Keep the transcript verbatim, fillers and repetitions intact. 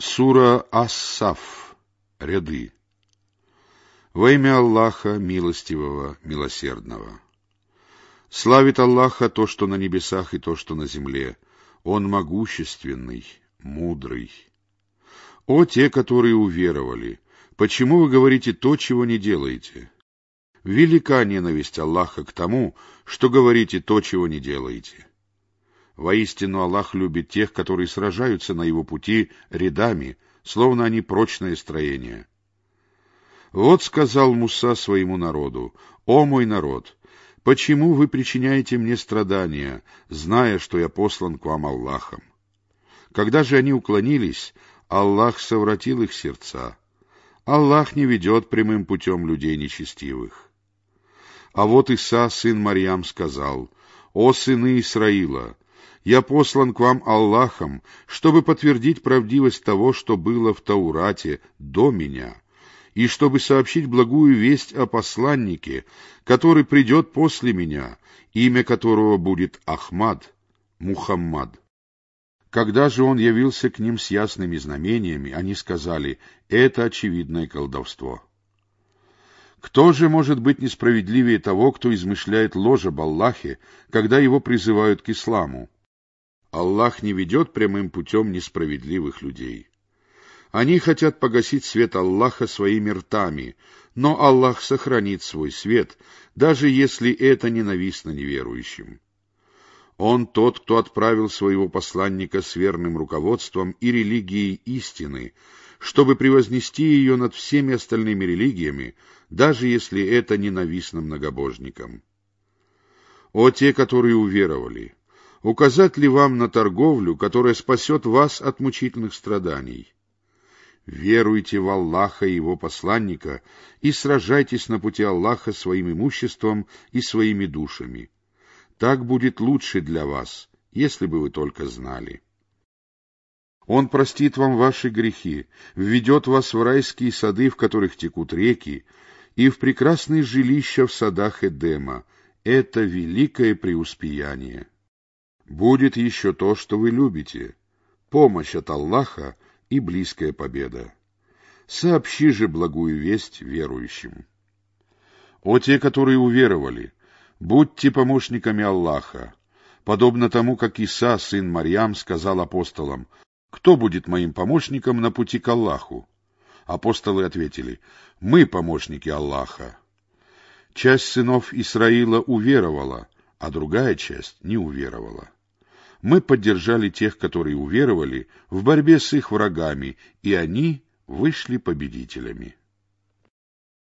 Сура Ас-Саф. Ряды. Во имя Аллаха, милостивого, милосердного. Славит Аллаха то, что на небесах, и то, что на земле. Он могущественный, мудрый. О те, которые уверовали, почему вы говорите то, чего не делаете? Велика ненависть Аллаха к тому, что говорите то, чего не делаете. Воистину Аллах любит тех, которые сражаются на его пути рядами, словно они прочное строение. Вот сказал Муса своему народу: «О мой народ, почему вы причиняете мне страдания, зная, что я послан к вам Аллахом?» Когда же они уклонились, Аллах совратил их сердца. Аллах не ведет прямым путем людей нечестивых. А вот Иса, сын Марьям, сказал: «О сыны Исраила, я послан к вам Аллахом, чтобы подтвердить правдивость того, что было в Таурате до меня, и чтобы сообщить благую весть о посланнике, который придет после меня, имя которого будет Ахмад, Мухаммад». Когда же он явился к ним с ясными знамениями, они сказали: «Это очевидное колдовство». Кто же может быть несправедливее того, кто измышляет ложь об Аллахе, когда его призывают к исламу? Аллах не ведет прямым путем несправедливых людей. Они хотят погасить свет Аллаха своими ртами, но Аллах сохранит свой свет, даже если это ненавистно неверующим. Он тот, кто отправил своего посланника с верным руководством и религией истины, чтобы превознести ее над всеми остальными религиями, даже если это ненавистно многобожникам. О те, которые уверовали! Указать ли вам на торговлю, которая спасет вас от мучительных страданий? Веруйте в Аллаха и Его посланника и сражайтесь на пути Аллаха своим имуществом и своими душами. Так будет лучше для вас, если бы вы только знали. Он простит вам ваши грехи, введет вас в райские сады, в которых текут реки, и в прекрасные жилища в садах Эдема. Это великое преуспеяние. Будет еще то, что вы любите, помощь от Аллаха и близкая победа. Сообщи же благую весть верующим. О те, которые уверовали, будьте помощниками Аллаха, подобно тому, как Иса, сын Марьям, сказал апостолам: «Кто будет моим помощником на пути к Аллаху?» Апостолы ответили: «Мы помощники Аллаха». Часть сынов Исраила уверовала, а другая часть не уверовала. Мы поддержали тех, которые уверовали, в борьбе с их врагами, и они вышли победителями.